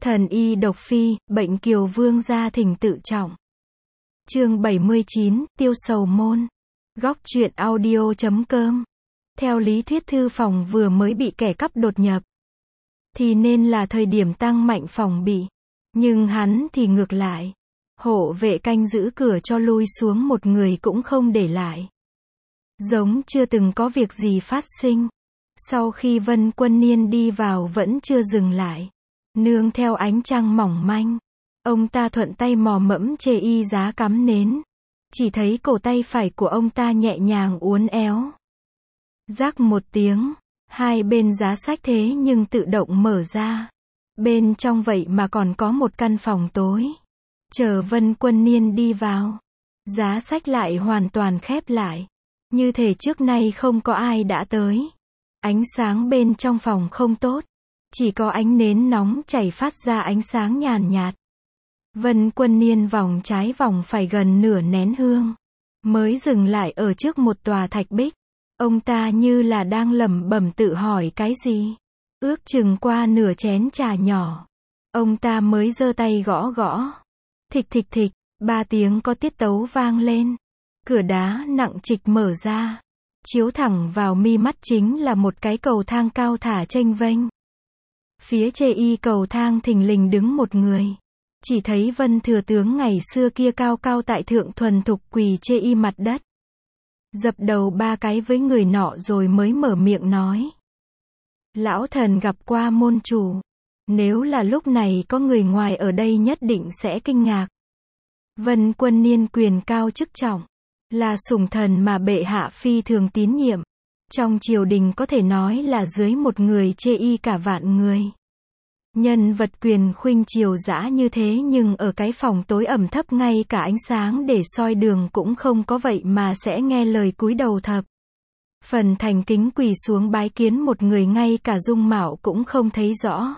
Thần y độc phi, bệnh Kiều Vương gia thỉnh tự trọng. Chương 79, Tiêu Sầu Môn. Góc truyện audio.com. Theo lý thuyết thư phòng vừa mới bị kẻ cắp đột nhập, thì nên là thời điểm tăng mạnh phòng bị. Nhưng hắn thì ngược lại. Hộ vệ canh giữ cửa cho lui xuống một người cũng không để lại. Giống chưa từng có việc gì phát sinh. Sau khi Vân Quân Niên đi vào vẫn chưa dừng lại. Nương theo ánh trăng mỏng manh, ông ta thuận tay mò mẫm chê y giá cắm nến. Chỉ thấy cổ tay phải của ông ta nhẹ nhàng uốn éo. Rắc một tiếng, hai bên giá sách thế nhưng tự động mở ra. Bên trong vậy mà còn có một căn phòng tối. Chờ Vân Quân Niên đi vào, giá sách lại hoàn toàn khép lại. Như thể trước nay không có ai đã tới. Ánh sáng bên trong phòng không tốt. Chỉ có ánh nến nóng chảy phát ra ánh sáng nhàn nhạt. Vân Quân Niên vòng trái vòng phải gần nửa nén hương, mới dừng lại ở trước một tòa thạch bích. Ông ta như là đang lẩm bẩm tự hỏi cái gì. Ước chừng qua nửa chén trà nhỏ, ông ta mới giơ tay gõ gõ. Thịch thịch thịch, 3 tiếng có tiết tấu vang lên. Cửa đá nặng trịch mở ra. Chiếu thẳng vào mi mắt chính là một cái cầu thang cao thả chênh vênh. Phía chê y cầu thang thình lình đứng một người. Chỉ thấy Vân thừa tướng ngày xưa kia cao cao tại thượng thuần thục quỳ chê y mặt đất. Dập đầu 3 cái với người nọ rồi mới mở miệng nói. Lão thần gặp qua môn chủ. Nếu là lúc này có người ngoài ở đây nhất định sẽ kinh ngạc. Vân Quân Niên quyền cao chức trọng, là sủng thần mà bệ hạ phi thường tín nhiệm. Trong triều đình có thể nói là dưới một người chê y cả vạn người. Nhân vật quyền khuynh triều dã như thế nhưng ở cái phòng tối ẩm thấp ngay cả ánh sáng để soi đường cũng không có vậy mà sẽ nghe lời cúi đầu thập. Phần thành kính quỳ xuống bái kiến một người ngay cả dung mạo cũng không thấy rõ.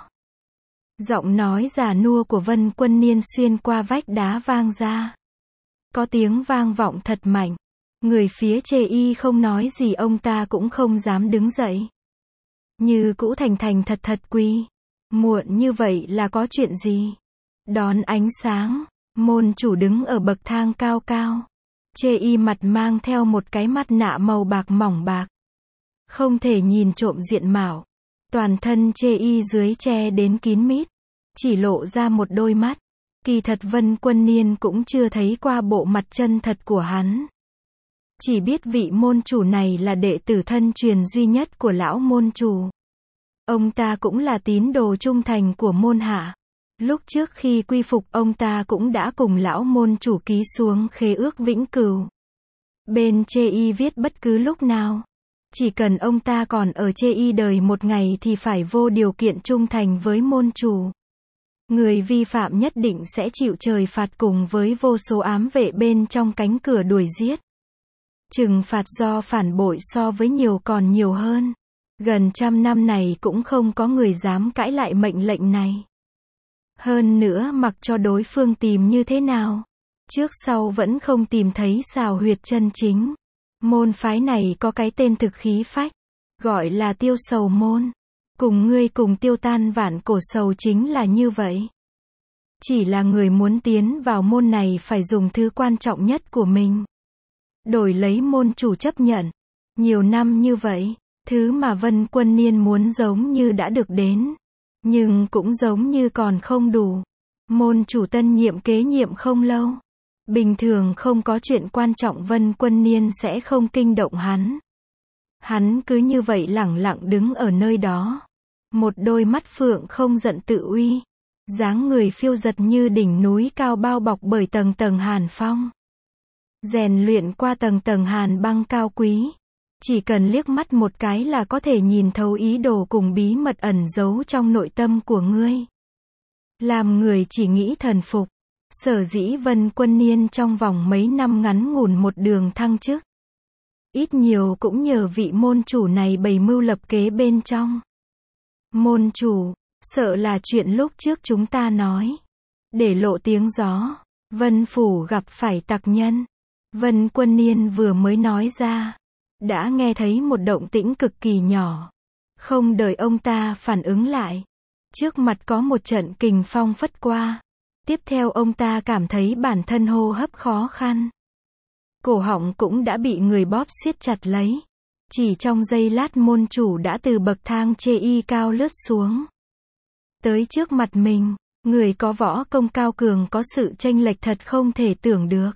Giọng nói già nua của Vân Quân Niên xuyên qua vách đá vang ra. Có tiếng vang vọng thật mạnh. Người phía chê y không nói gì ông ta cũng không dám đứng dậy. Như cũ thành thành thật thật quỳ. Muộn như vậy là có chuyện gì? Đón ánh sáng, môn chủ đứng ở bậc thang cao cao. Chê y mặt mang theo một cái mặt nạ màu bạc mỏng bạc. Không thể nhìn trộm diện mạo. Toàn thân chê y dưới che đến kín mít. Chỉ lộ ra một đôi mắt. Kỳ thật Vân Quân Niên cũng chưa thấy qua bộ mặt chân thật của hắn. Chỉ biết vị môn chủ này là đệ tử thân truyền duy nhất của lão môn chủ. Ông ta cũng là tín đồ trung thành của môn hạ. Lúc trước khi quy phục ông ta cũng đã cùng lão môn chủ ký xuống khế ước vĩnh cửu. Bên chê y viết bất cứ lúc nào. Chỉ cần ông ta còn ở chê y đời một ngày thì phải vô điều kiện trung thành với môn chủ. Người vi phạm nhất định sẽ chịu trời phạt cùng với vô số ám vệ bên trong cánh cửa đuổi giết. Trừng phạt do phản bội so với nhiều còn nhiều hơn. Gần 100 năm này cũng không có người dám cãi lại mệnh lệnh này. Hơn nữa mặc cho đối phương tìm như thế nào, trước sau vẫn không tìm thấy xào huyệt chân chính. Môn phái này có cái tên thực khí phách, gọi là Tiêu Sầu Môn. Cùng ngươi cùng tiêu tan vạn cổ sầu chính là như vậy. Chỉ là người muốn tiến vào môn này phải dùng thứ quan trọng nhất của mình. Đổi lấy môn chủ chấp nhận. Nhiều năm như vậy, thứ mà Vân Quân Niên muốn giống như đã được đến. Nhưng cũng giống như còn không đủ. Môn chủ tân nhiệm kế nhiệm không lâu. Bình thường không có chuyện quan trọng Vân Quân Niên sẽ không kinh động hắn. Hắn cứ như vậy lẳng lặng đứng ở nơi đó. Một đôi mắt phượng không giận tự uy. Dáng người phiêu dật như đỉnh núi cao bao bọc bởi tầng tầng hàn phong. Rèn luyện qua tầng tầng hàn băng cao quý. Chỉ cần liếc mắt một cái là có thể nhìn thấu ý đồ cùng bí mật ẩn giấu trong nội tâm của ngươi. Làm người chỉ nghĩ thần phục. Sở dĩ Vân Quân Niên trong vòng mấy năm ngắn ngủn một đường thăng chức. Ít nhiều cũng nhờ vị môn chủ này bày mưu lập kế bên trong. Môn chủ, sợ là chuyện lúc trước chúng ta nói. Để lộ tiếng gió, Vân Phủ gặp phải tặc nhân. Vân Quân Niên vừa mới nói ra. Đã nghe thấy một động tĩnh cực kỳ nhỏ. Không đợi ông ta phản ứng lại. Trước mặt có một trận kình phong phất qua. Tiếp theo ông ta cảm thấy bản thân hô hấp khó khăn. Cổ họng cũng đã bị người bóp siết chặt lấy. Chỉ trong giây lát môn chủ đã từ bậc thang chê y cao lướt xuống. Tới trước mặt mình, người có võ công cao cường có sự chênh lệch thật không thể tưởng được.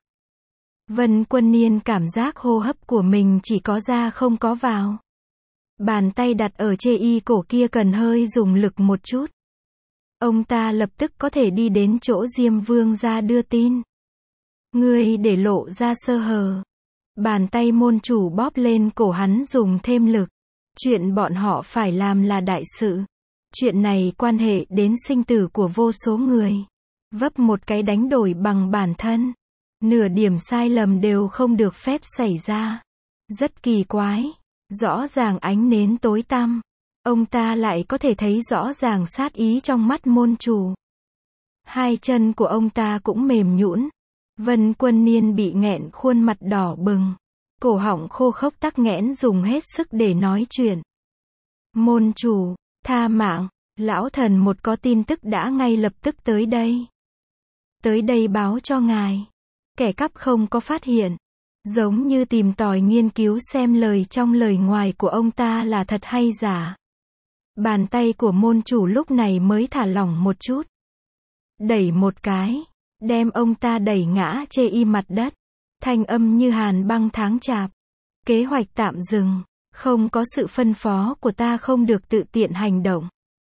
Vân Quân Niên cảm giác hô hấp của mình chỉ có ra không có vào. Bàn tay đặt ở chê y cổ kia cần hơi dùng lực một chút. Ông ta lập tức có thể đi đến chỗ Diêm Vương gia đưa tin. Ngươi để lộ ra sơ hở. Bàn tay môn chủ bóp lên cổ hắn dùng thêm lực. Chuyện bọn họ phải làm là đại sự. Chuyện này quan hệ đến sinh tử của vô số người. Vấp một cái đánh đổi bằng bản thân. Nửa điểm sai lầm đều không được phép xảy ra. Rất kỳ quái. Rõ ràng ánh nến tối tăm. Ông ta lại có thể thấy rõ ràng sát ý trong mắt môn chủ. Hai chân của ông ta cũng mềm nhũn. Vân Quân Niên bị nghẹn khuôn mặt đỏ bừng. Cổ họng khô khốc tắc nghẽn dùng hết sức để nói chuyện. Môn chủ, tha mạng, lão thần một có tin tức đã ngay lập tức tới đây. Tới đây báo cho ngài. Kẻ cắp không có phát hiện. Giống như tìm tòi nghiên cứu xem lời trong lời ngoài của ông ta là thật hay giả. Bàn tay của môn chủ lúc này mới thả lỏng một chút. Đẩy một cái. Đem ông ta đẩy ngã chê y mặt đất. Thanh âm như hàn băng tháng chạp. Kế hoạch tạm dừng. Không có sự phân phó của ta không được tự tiện hành động.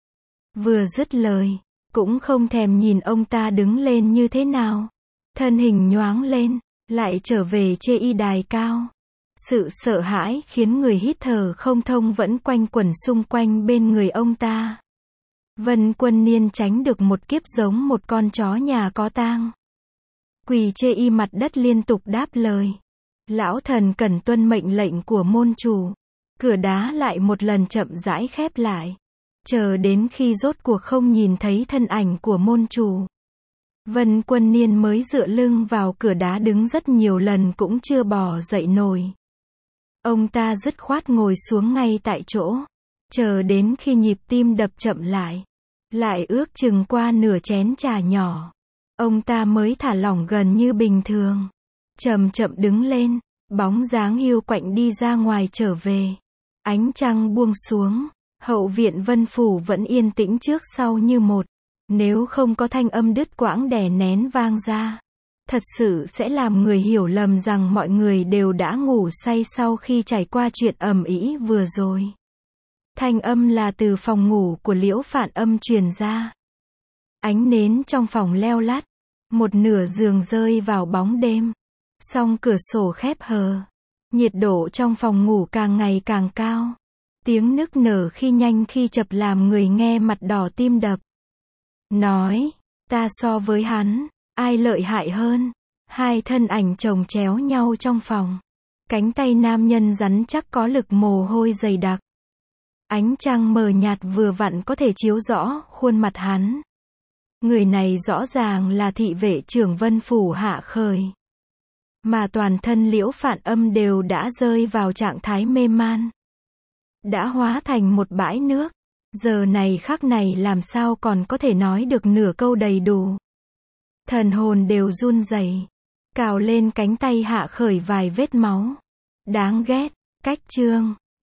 Vừa dứt lời. Cũng không thèm nhìn ông ta đứng lên như thế nào. Thân hình nhoáng lên. Lại trở về chê y đài cao. Sự sợ hãi khiến người hít thở không thông vẫn quanh quẩn xung quanh bên người ông ta. Vân Quân Niên tránh được một kiếp giống một con chó nhà có tang. Quỳ chê y mặt đất liên tục đáp lời. Lão thần cần tuân mệnh lệnh của môn chủ. Cửa đá lại một lần chậm rãi khép lại. Chờ đến khi rốt cuộc không nhìn thấy thân ảnh của môn chủ. Vân Quân Niên mới dựa lưng vào cửa đá đứng rất nhiều lần cũng chưa bò dậy nổi. Ông ta dứt khoát ngồi xuống ngay tại chỗ. Chờ đến khi nhịp tim đập chậm lại. Lại ước chừng qua nửa chén trà nhỏ. Ông ta mới thả lỏng gần như bình thường. Chậm chậm đứng lên. Bóng dáng hiu quạnh đi ra ngoài trở về. Ánh trăng buông xuống. Hậu viện Vân Phủ vẫn yên tĩnh trước sau như một. Nếu không có thanh âm đứt quãng đè nén vang ra. Thật sự sẽ làm người hiểu lầm rằng mọi người đều đã ngủ say sau khi trải qua chuyện ầm ĩ vừa rồi. Thanh âm là từ phòng ngủ của Liễu Phạn Âm truyền ra. Ánh nến trong phòng leo lắt. Một nửa giường rơi vào bóng đêm. Song cửa sổ khép hờ. Nhiệt độ trong phòng ngủ càng ngày càng cao. Tiếng nức nở khi nhanh khi chập làm người nghe mặt đỏ tim đập. Nói, ta so với hắn, ai lợi hại hơn? Hai thân ảnh chồng chéo nhau trong phòng. Cánh tay nam nhân rắn chắc có lực mồ hôi dày đặc. Ánh trăng mờ nhạt vừa vặn có thể chiếu rõ khuôn mặt hắn. Người này rõ ràng là thị vệ trưởng Vân Phủ Hạ Khởi. Mà toàn thân Liễu Phạn Âm đều đã rơi vào trạng thái mê man. Đã hóa thành một bãi nước. Giờ này khắc này làm sao còn có thể nói được nửa câu đầy đủ. Thần hồn đều run rẩy. Cào lên cánh tay Hạ Khởi vài vết máu. Đáng ghét. Cách chương